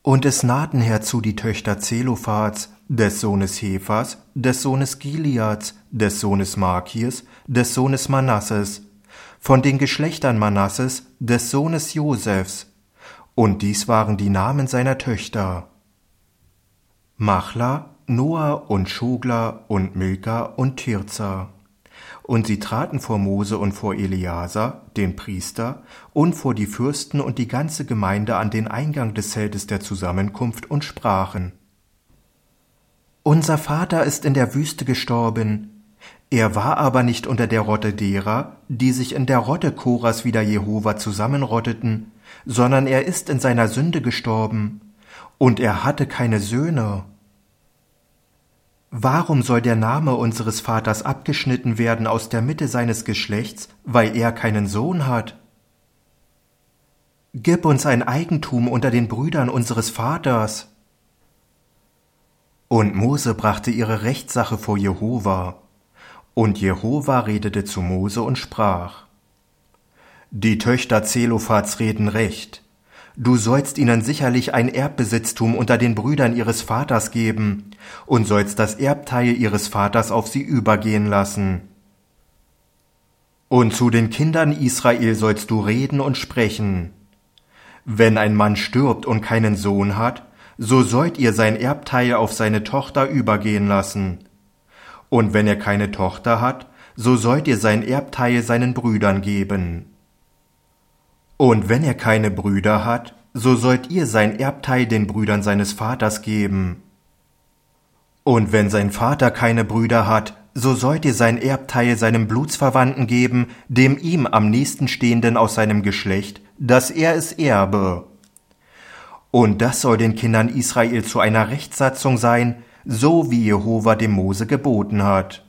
Und es nahten herzu die Töchter Zelophats, des Sohnes Hephas, des Sohnes Gileads, des Sohnes Makirs, des Sohnes Manasses, von den Geschlechtern Manasses, des Sohnes Josefs. Und dies waren die Namen seiner Töchter: Machla, Noah und Schogla und Milka und Tirza. Und sie traten vor Mose und vor Eleazar, den Priester, und vor die Fürsten und die ganze Gemeinde an den Eingang des Zeltes der Zusammenkunft und sprachen: Unser Vater ist in der Wüste gestorben. Er war aber nicht unter der Rotte derer, die sich in der Rotte Koras wider Jehova zusammenrotteten, sondern er ist in seiner Sünde gestorben, und er hatte keine Söhne. Warum soll der Name unseres Vaters abgeschnitten werden aus der Mitte seines Geschlechts, weil er keinen Sohn hat? Gib uns ein Eigentum unter den Brüdern unseres Vaters. Und Mose brachte ihre Rechtssache vor Jehova. Und Jehova redete zu Mose und sprach: Die Töchter Zelophats reden recht. Du sollst ihnen sicherlich ein Erbbesitztum unter den Brüdern ihres Vaters geben und sollst das Erbteil ihres Vaters auf sie übergehen lassen. Und zu den Kindern Israel sollst du reden und sprechen: Wenn ein Mann stirbt und keinen Sohn hat, so sollt ihr sein Erbteil auf seine Tochter übergehen lassen. Und wenn er keine Tochter hat, so sollt ihr sein Erbteil seinen Brüdern geben. Und wenn er keine Brüder hat, so sollt ihr sein Erbteil den Brüdern seines Vaters geben. Und wenn sein Vater keine Brüder hat, so sollt ihr sein Erbteil seinem Blutsverwandten geben, dem ihm am nächsten Stehenden aus seinem Geschlecht, dass er es erbe. Und das soll den Kindern Israel zu einer Rechtssatzung sein, so wie Jehova dem Mose geboten hat.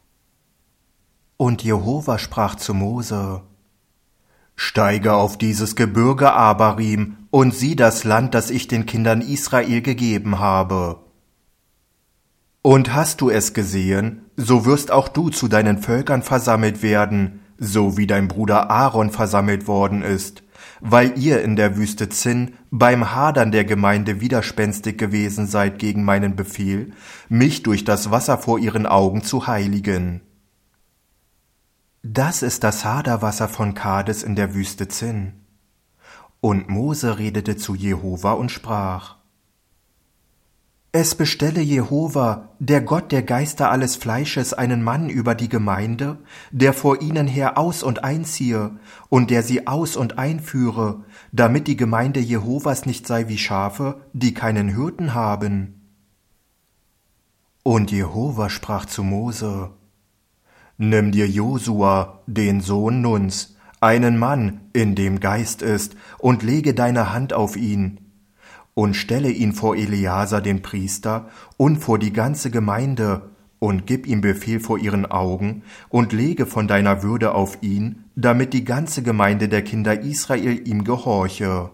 Und Jehova sprach zu Mose: Steige auf dieses Gebirge Abarim und sieh das Land, das ich den Kindern Israel gegeben habe. Und hast du es gesehen, so wirst auch du zu deinen Völkern versammelt werden, so wie dein Bruder Aaron versammelt worden ist, weil ihr in der Wüste Zin beim Hadern der Gemeinde widerspenstig gewesen seid gegen meinen Befehl, mich durch das Wasser vor ihren Augen zu heiligen. Das ist das Haderwasser von Kades in der Wüste Zin. Und Mose redete zu Jehova und sprach: Es bestelle Jehova, der Gott der Geister alles Fleisches, einen Mann über die Gemeinde, der vor ihnen her aus- und einziehe und der sie aus- und einführe, damit die Gemeinde Jehovas nicht sei wie Schafe, die keinen Hirten haben. Und Jehova sprach zu Mose: Nimm dir Josua, den Sohn Nuns, einen Mann, in dem Geist ist, und lege deine Hand auf ihn, und stelle ihn vor Eleazar den Priester und vor die ganze Gemeinde, und gib ihm Befehl vor ihren Augen, und lege von deiner Würde auf ihn, damit die ganze Gemeinde der Kinder Israel ihm gehorche.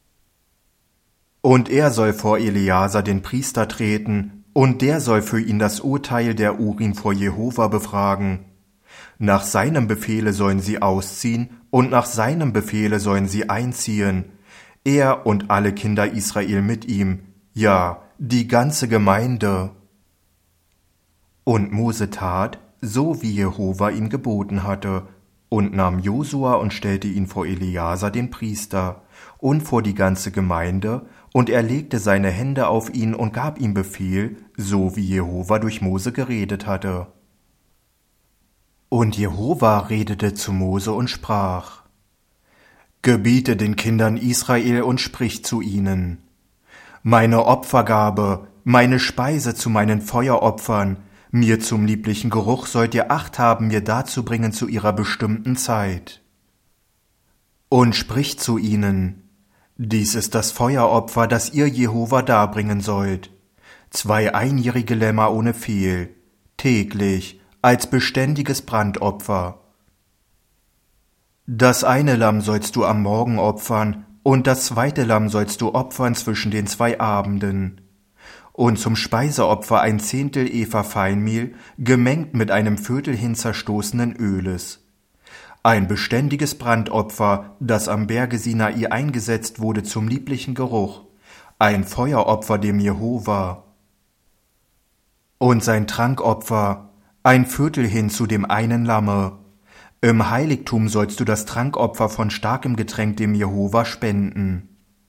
Und er soll vor Eleazar den Priester treten, und der soll für ihn das Urteil der Urim vor Jehova befragen. Nach seinem Befehle sollen sie ausziehen, und nach seinem Befehle sollen sie einziehen, er und alle Kinder Israel mit ihm, ja, die ganze Gemeinde. Und Mose tat, so wie Jehova ihm geboten hatte, und nahm Josua und stellte ihn vor Eleazar den Priester und vor die ganze Gemeinde, und er legte seine Hände auf ihn und gab ihm Befehl, so wie Jehova durch Mose geredet hatte. Und Jehova redete zu Mose und sprach: Gebiete den Kindern Israel und sprich zu ihnen: Meine Opfergabe, meine Speise zu meinen Feueropfern, mir zum lieblichen Geruch sollt ihr Acht haben, mir darzubringen zu ihrer bestimmten Zeit. Und sprich zu ihnen: Dies ist das Feueropfer, das ihr Jehova darbringen sollt: 2 einjährige Lämmer ohne Fehl, täglich, als beständiges Brandopfer. Das eine Lamm sollst du am Morgen opfern, und das zweite Lamm sollst du opfern zwischen den 2 Abenden. Und zum Speiseopfer 1/10 Efa Feinmehl, gemengt mit einem Viertel hin zerstoßenen Öles. Ein beständiges Brandopfer, das am Berge Sinai eingesetzt wurde zum lieblichen Geruch, ein Feueropfer dem Jehova. Und sein Trankopfer, ein Viertel hin zu dem einen Lamme. Im Heiligtum sollst du das Trankopfer von starkem Getränk dem Jehova spenden.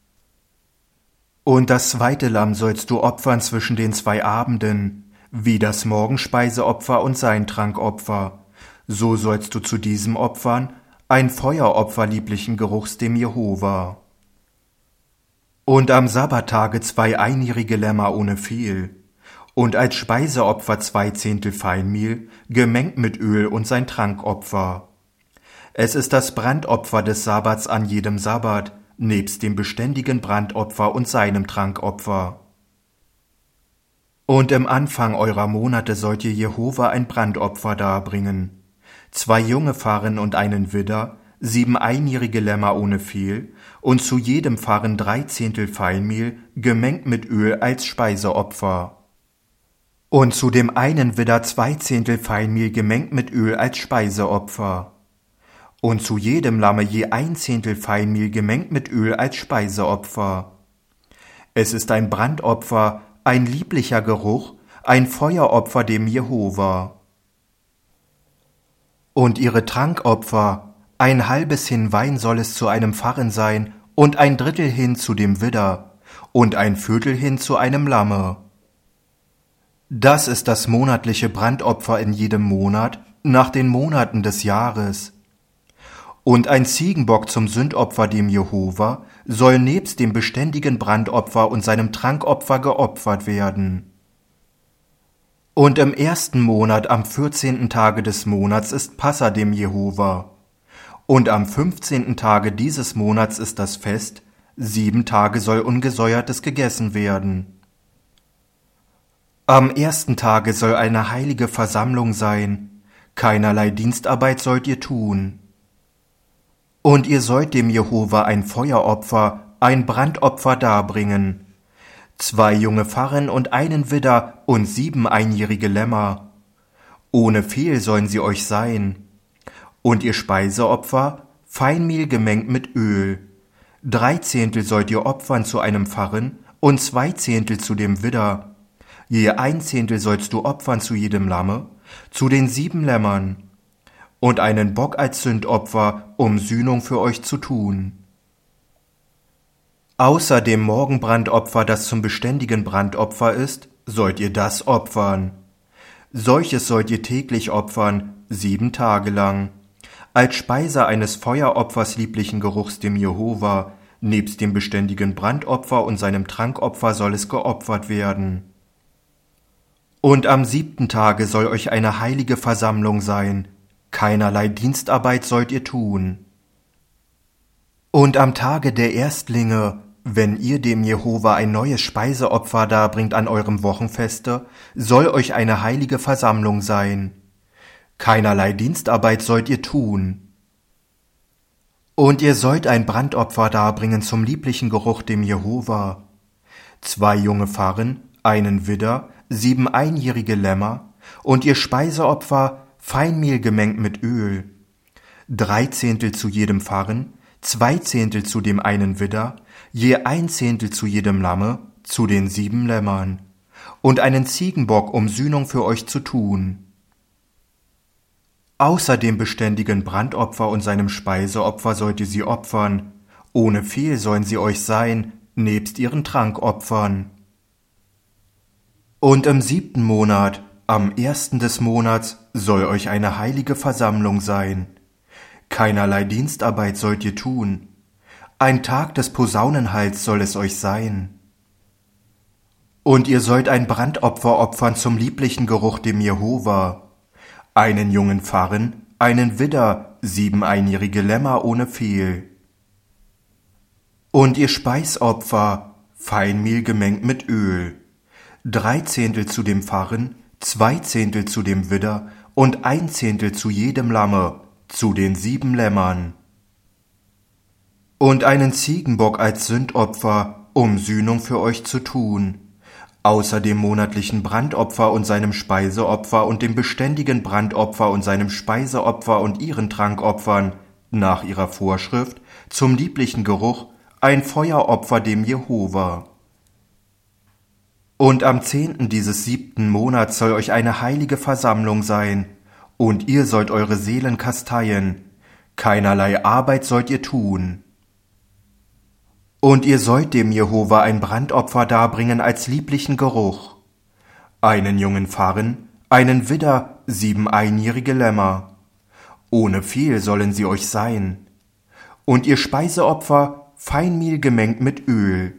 Und das zweite Lamm sollst du opfern zwischen den 2 Abenden, wie das Morgenspeiseopfer und sein Trankopfer. So sollst du zu diesem opfern ein Feueropfer lieblichen Geruchs dem Jehova. Und am Sabbattage 2 einjährige Lämmer ohne Fehl. Und als Speiseopfer 2 Zehntel Feinmehl, gemengt mit Öl und sein Trankopfer. Es ist das Brandopfer des Sabbats an jedem Sabbat, nebst dem beständigen Brandopfer und seinem Trankopfer. Und im Anfang eurer Monate sollt ihr Jehova ein Brandopfer darbringen. 2 junge Farren und einen Widder, 7 einjährige Lämmer ohne Fehl, und zu jedem Farren 3 Zehntel Feinmehl, gemengt mit Öl als Speiseopfer. Und zu dem einen Widder 2 Zehntel Feinmehl gemengt mit Öl als Speiseopfer. Und zu jedem Lamme je 1 Zehntel Feinmehl gemengt mit Öl als Speiseopfer. Es ist ein Brandopfer, ein lieblicher Geruch, ein Feueropfer dem Jehova. Und ihre Trankopfer, ein halbes hin Wein soll es zu einem Farren sein, und ein Drittel hin zu dem Widder, und ein Viertel hin zu einem Lamme. Das ist das monatliche Brandopfer in jedem Monat, nach den Monaten des Jahres. Und ein Ziegenbock zum Sündopfer dem Jehova soll nebst dem beständigen Brandopfer und seinem Trankopfer geopfert werden. Und im 1. Monat am 14. Tage des Monats ist Passa dem Jehova. Und am 15. Tage dieses Monats ist das Fest, 7 Tage soll Ungesäuertes gegessen werden. Am 1. Tage soll eine heilige Versammlung sein, keinerlei Dienstarbeit sollt ihr tun. Und ihr sollt dem Jehova ein Feueropfer, ein Brandopfer darbringen, 2 junge Farren und einen Widder und 7 einjährige Lämmer. Ohne Fehl sollen sie euch sein. Und ihr Speiseopfer, Feinmehl gemengt mit Öl. 3 Zehntel sollt ihr opfern zu einem Farren und 2 Zehntel zu dem Widder. Je 1 Zehntel sollst du opfern zu jedem Lamme, zu den 7 Lämmern. Und einen Bock als Sündopfer, um Sühnung für euch zu tun. Außer dem Morgenbrandopfer, das zum beständigen Brandopfer ist, sollt ihr das opfern. Solches sollt ihr täglich opfern, 7 Tage lang, als Speise eines Feueropfers lieblichen Geruchs dem Jehova, nebst dem beständigen Brandopfer und seinem Trankopfer soll es geopfert werden. Und am 7. Tage soll euch eine heilige Versammlung sein, keinerlei Dienstarbeit sollt ihr tun. Und am Tage der Erstlinge, wenn ihr dem Jehova ein neues Speiseopfer darbringt an eurem Wochenfeste, soll euch eine heilige Versammlung sein. Keinerlei Dienstarbeit sollt ihr tun. Und ihr sollt ein Brandopfer darbringen zum lieblichen Geruch dem Jehova. 2 junge Farren, einen Widder, 7 einjährige Lämmer, und ihr Speiseopfer, Feinmehl gemengt mit Öl. 3 Zehntel zu jedem Farren, 2 Zehntel zu dem einen Widder, je 1 Zehntel zu jedem Lamme, zu den 7 Lämmern. Und einen Ziegenbock, um Sühnung für euch zu tun. Außer dem beständigen Brandopfer und seinem Speiseopfer sollt ihr sie opfern. Ohne Fehl sollen sie euch sein, nebst ihren Trankopfern. Und im 7. Monat, am 1. des Monats, soll euch eine heilige Versammlung sein. Keinerlei Dienstarbeit sollt ihr tun. Ein Tag des Posaunenhalts soll es euch sein. Und ihr sollt ein Brandopfer opfern zum lieblichen Geruch dem Jehova. Einen jungen Farren, einen Widder, 7 einjährige Lämmer ohne Fehl. Und ihr Speisopfer, Feinmehl gemengt mit Öl. 3 Zehntel zu dem Farren, 2 Zehntel zu dem Widder und 1 Zehntel zu jedem Lamme, zu den 7 Lämmern. Und einen Ziegenbock als Sündopfer, um Sühnung für euch zu tun. Außer dem monatlichen Brandopfer und seinem Speiseopfer und dem beständigen Brandopfer und seinem Speiseopfer und ihren Trankopfern, nach ihrer Vorschrift, zum lieblichen Geruch, ein Feueropfer dem Jehova. Und am 10. dieses 7. Monats soll euch eine heilige Versammlung sein, und ihr sollt eure Seelen kasteien, keinerlei Arbeit sollt ihr tun. Und ihr sollt dem Jehova ein Brandopfer darbringen als lieblichen Geruch, einen jungen Farren, einen Widder, 7 einjährige Lämmer. Ohne Fehl sollen sie euch sein. Und ihr Speiseopfer, Feinmehl gemengt mit Öl.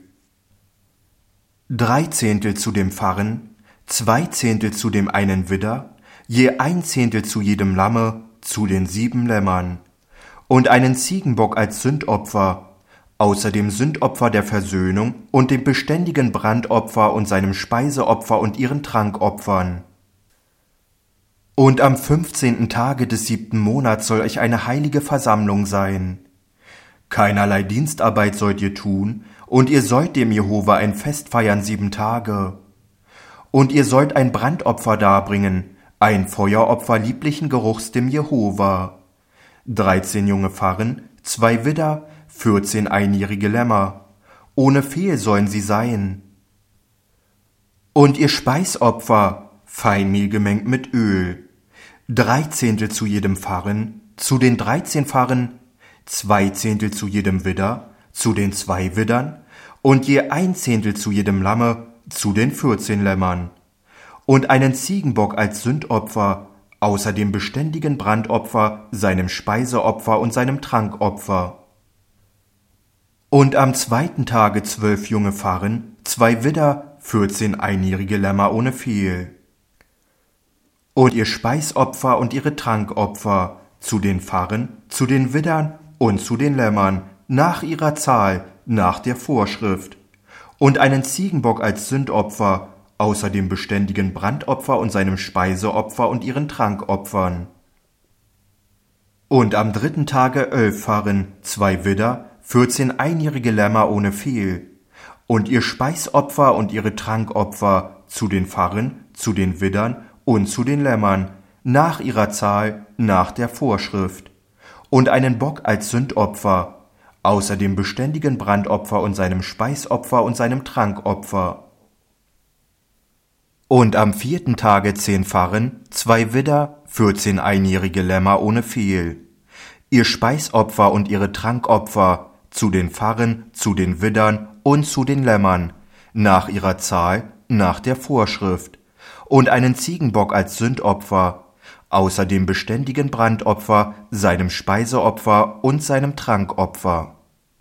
3/10 zu dem Farren, 2/10 zu dem einen Widder, je 1/10 zu jedem Lamme, zu den 7 Lämmern. Und einen Ziegenbock als Sündopfer, außer dem Sündopfer der Versöhnung und dem beständigen Brandopfer und seinem Speiseopfer und ihren Trankopfern. Und am 15. Tage des 7. Monats soll euch eine heilige Versammlung sein. Keinerlei Dienstarbeit sollt ihr tun, und ihr sollt dem Jehova ein Fest feiern 7 Tage. Und ihr sollt ein Brandopfer darbringen, ein Feueropfer lieblichen Geruchs dem Jehova. 13 junge Farren, 2 Widder, 14 einjährige Lämmer. Ohne Fehl sollen sie sein. Und ihr Speisopfer, Feinmehl gemengt mit Öl. 3/10 zu jedem Farren, zu den 13 Farren, 2/10 zu jedem Widder, zu den 2 Widdern, und je 1/10 zu jedem Lamme, zu den 14 Lämmern. Und einen Ziegenbock als Sündopfer, außer dem beständigen Brandopfer, seinem Speiseopfer und seinem Trankopfer. Und am 2. Tage 12 junge Farren, 2 Widder, 14 einjährige Lämmer ohne Fehl. Und ihr Speisopfer und ihre Trankopfer, zu den Farren, zu den Widdern und zu den Lämmern, nach ihrer Zahl, nach der Vorschrift. Und einen Ziegenbock als Sündopfer, außer dem beständigen Brandopfer und seinem Speiseopfer und ihren Trankopfern. Und am 3. Tage 11 Farren, 2 Widder, 14 einjährige Lämmer ohne Fehl. Und ihr Speisopfer und ihre Trankopfer, zu den Farren, zu den Widdern und zu den Lämmern, nach ihrer Zahl, nach der Vorschrift. Und einen Bock als Sündopfer, außer dem beständigen Brandopfer und seinem Speisopfer und seinem Trankopfer. Und am 4. Tage 10 Farren, 2 Widder, 14 einjährige Lämmer ohne Fehl. Ihr Speisopfer und ihre Trankopfer, zu den Farren, zu den Widdern und zu den Lämmern, nach ihrer Zahl, nach der Vorschrift. Und einen Ziegenbock als Sündopfer, außer dem beständigen Brandopfer, seinem Speiseopfer und seinem Trankopfer.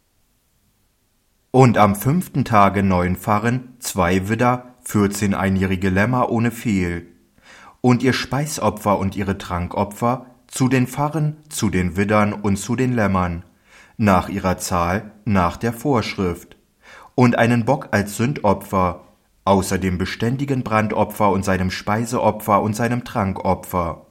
Und am 5. Tage 9 Farren, 2 Widder, 14 einjährige Lämmer ohne Fehl. Und ihr Speisopfer und ihre Trankopfer, zu den Farren, zu den Widdern und zu den Lämmern, nach ihrer Zahl, nach der Vorschrift. Und einen Bock als Sündopfer, außer dem beständigen Brandopfer und seinem Speiseopfer und seinem Trankopfer.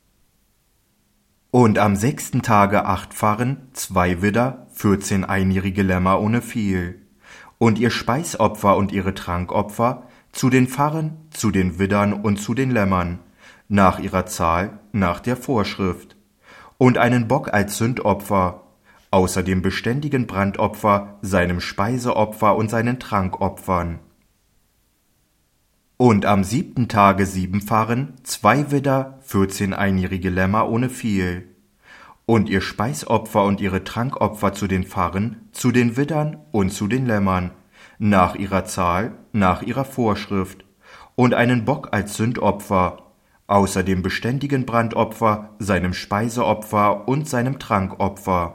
Und am 6. Tage 8 Farren, 2 Widder, 14 einjährige Lämmer ohne Fehl. Und ihr Speisopfer und ihre Trankopfer, zu den Farren, zu den Widdern und zu den Lämmern, nach ihrer Zahl, nach der Vorschrift. Und einen Bock als Sündopfer, außer dem beständigen Brandopfer, seinem Speiseopfer und seinen Trankopfern. Und am 7. Tage 7 Farren, 2 Widder, 14 einjährige Lämmer ohne Fehl. Und ihr Speisopfer und ihre Trankopfer zu den Farren, zu den Widdern und zu den Lämmern, nach ihrer Zahl, nach ihrer Vorschrift. Und einen Bock als Sündopfer, außer dem beständigen Brandopfer, seinem Speiseopfer und seinem Trankopfer.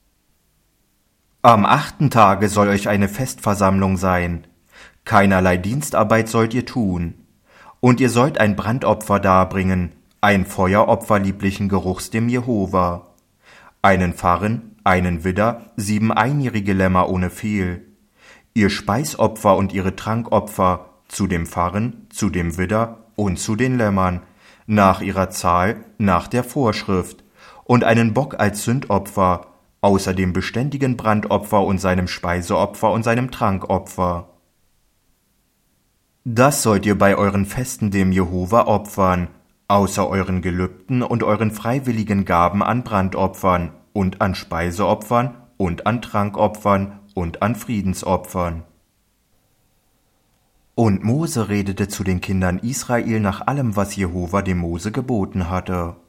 Am 8. Tage soll euch eine Festversammlung sein. Keinerlei Dienstarbeit sollt ihr tun. Und ihr sollt ein Brandopfer darbringen, ein Feueropfer lieblichen Geruchs dem Jehova. Einen Farren, einen Widder, 7 einjährige Lämmer ohne Fehl. Ihr Speisopfer und ihre Trankopfer, zu dem Farren, zu dem Widder und zu den Lämmern, nach ihrer Zahl, nach der Vorschrift. Und einen Bock als Sündopfer, außer dem beständigen Brandopfer und seinem Speiseopfer und seinem Trankopfer. Das sollt ihr bei euren Festen dem Jehova opfern, außer euren Gelübden und euren freiwilligen Gaben an Brandopfern und an Speiseopfern und an Trankopfern und an Friedensopfern. Und Mose redete zu den Kindern Israel nach allem, was Jehova dem Mose geboten hatte.